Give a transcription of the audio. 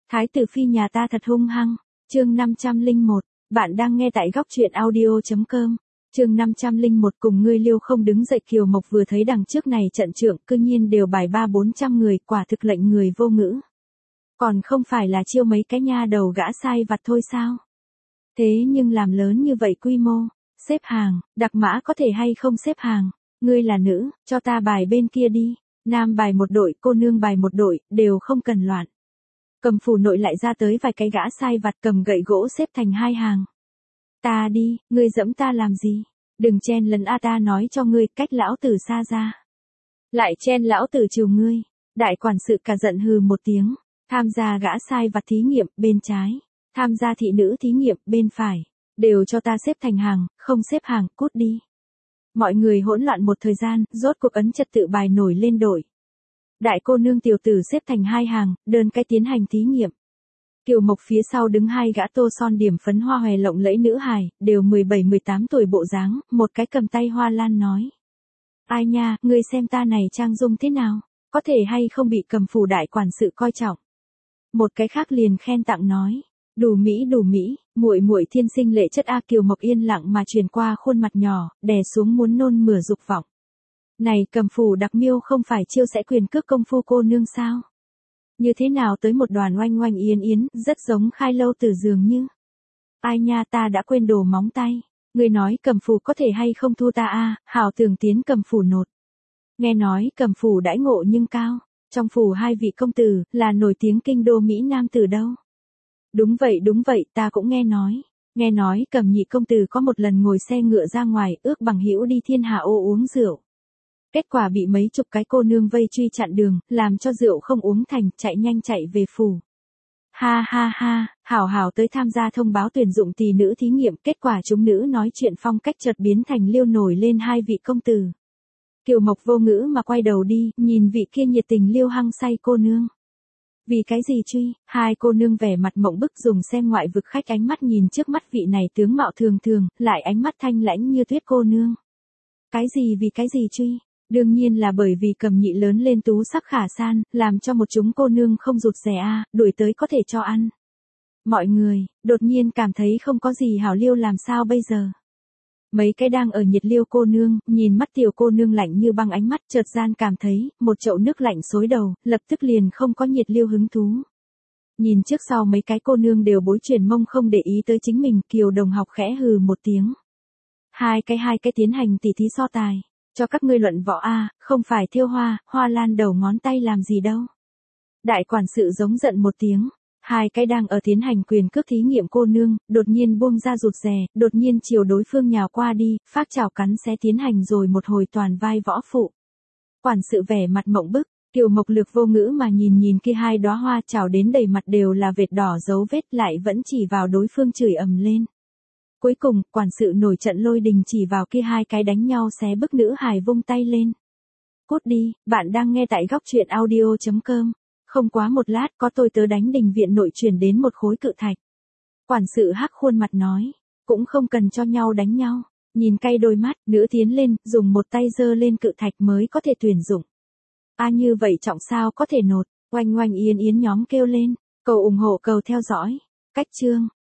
Thái tử phi nhà ta thật hung hăng. Chương 501, bạn đang nghe tại góc truyện audio.com. Chương 501 cùng ngươi liêu không đứng dậy. Kiều Mộc vừa thấy đằng trước này trận trượng cư nhiên đều bài 300-400 người, quả thực lệnh người vô ngữ. Còn không phải là chiêu mấy cái nha đầu gã sai vặt thôi sao? Thế nhưng làm lớn như vậy quy mô, xếp hàng, đặc mã có thể hay không xếp hàng? Ngươi là nữ, cho ta bài bên kia đi. Nam bài một đội, cô nương bài một đội, đều không cần loạn. Cầm phủ nội lại ra tới vài cái gã sai vặt cầm gậy gỗ xếp thành hai hàng. Ta đi, ngươi giẫm ta làm gì? Đừng chen lấn a, ta nói cho ngươi, cách lão tử xa ra. Lại chen lão tử chiều ngươi. Đại quản sự cả giận hừ một tiếng. Tham gia gã sai vặt thí nghiệm, bên trái. Tham gia thị nữ thí nghiệm, bên phải. Đều cho ta xếp thành hàng, không xếp hàng, cút đi. Mọi người hỗn loạn một thời gian, rốt cuộc ấn trật tự bài nổi lên đội. Đại cô nương tiểu tử xếp thành hai hàng, đơn cái tiến hành thí nghiệm. Kiều Mộc phía sau đứng hai gã tô son điểm phấn hoa hòe lộng lẫy nữ hài, đều 17-18 tuổi bộ dáng, một cái cầm tay hoa lan nói. Ai nha, ngươi xem ta này trang dung thế nào, có thể hay không bị cầm phủ đại quản sự coi trọng. Một cái khác liền khen tặng nói. Đủ mỹ, muội muội thiên sinh lệ chất a. Kiều Mộc yên lặng mà truyền qua khuôn mặt nhỏ, đè xuống muốn nôn mửa dục vọng. Này cầm phủ đặc miêu không phải chiêu sẽ quyền cước công phu cô nương sao? Như thế nào tới một đoàn oanh oanh yến yến, rất giống khai lâu từ dường như. Ai nha, ta đã quên đồ móng tay. Người nói cầm phủ có thể hay không thu ta a, hảo tưởng tiến cầm phủ nột. Nghe nói cầm phủ đãi ngộ nhưng cao, trong phủ hai vị công tử, là nổi tiếng kinh đô Mỹ Nam tử đâu. Đúng vậy, ta cũng nghe nói. Nghe nói cầm nhị công tử có một lần ngồi xe ngựa ra ngoài, ước bằng hữu đi thiên hạ ô uống rượu. Kết quả bị mấy chục cái cô nương vây truy chặn đường, làm cho rượu không uống thành, chạy nhanh chạy về phủ. Ha, hảo tới tham gia thông báo tuyển dụng tỷ nữ thí nghiệm, kết quả chúng nữ nói chuyện phong cách chợt biến thành liêu nổi lên hai vị công tử. Kiều Mộc vô ngữ mà quay đầu đi, nhìn vị kia nhiệt tình liêu hăng say cô nương. Vì cái gì truy? Hai cô nương vẻ mặt mộng bức dùng xem ngoại vực khách ánh mắt nhìn trước mắt vị này tướng mạo thường thường, lại ánh mắt thanh lãnh như tuyết cô nương. Vì cái gì truy? Đương nhiên là bởi vì cầm nhị lớn lên tú sắc khả san, làm cho một chúng cô nương không rụt rè a, đuổi tới có thể cho ăn. Mọi người, đột nhiên cảm thấy không có gì hảo liêu làm sao bây giờ. Mấy cái đang ở nhiệt liêu cô nương, nhìn mắt tiểu cô nương lạnh như băng ánh mắt chợt gian cảm thấy, một chậu nước lạnh xối đầu, lập tức liền không có nhiệt liêu hứng thú. Nhìn trước sau mấy cái cô nương đều bối chuyển mông không để ý tới chính mình, Kiều Đồng học khẽ hừ một tiếng. Hai cái tiến hành tỉ thí so tài. Cho các ngươi luận võ a, không phải thêu hoa lan đầu ngón tay làm gì đâu. Đại quản sự giống giận một tiếng. Hai cái đang ở tiến hành quyền cước thí nghiệm cô nương, đột nhiên buông ra rụt rè, đột nhiên chiều đối phương nhào qua đi, phác chảo cắn xé tiến hành rồi một hồi toàn vai võ phụ. Quản sự vẻ mặt mộng bức, Kiều Mộc lược vô ngữ mà nhìn kia hai đóa hoa chảo đến đầy mặt đều là vệt đỏ dấu vết, lại vẫn chỉ vào đối phương chửi ầm lên. Cuối cùng, quản sự nổi trận lôi đình chỉ vào kia hai cái đánh nhau xé bức nữ hài vung tay lên. Cút đi, bạn đang nghe tại góc truyện audio.com. Không quá một lát có tôi tớ đánh đình viện nội chuyển đến một khối cự thạch. Quản sự hắc khuôn mặt nói, cũng không cần cho nhau đánh nhau. Nhìn cay đôi mắt, nữ tiến lên, dùng một tay giơ lên cự thạch mới có thể tuyển dụng. Như vậy trọng sao có thể nột, oanh oanh yến yến nhóm kêu lên, cầu ủng hộ cầu theo dõi. Cách chương.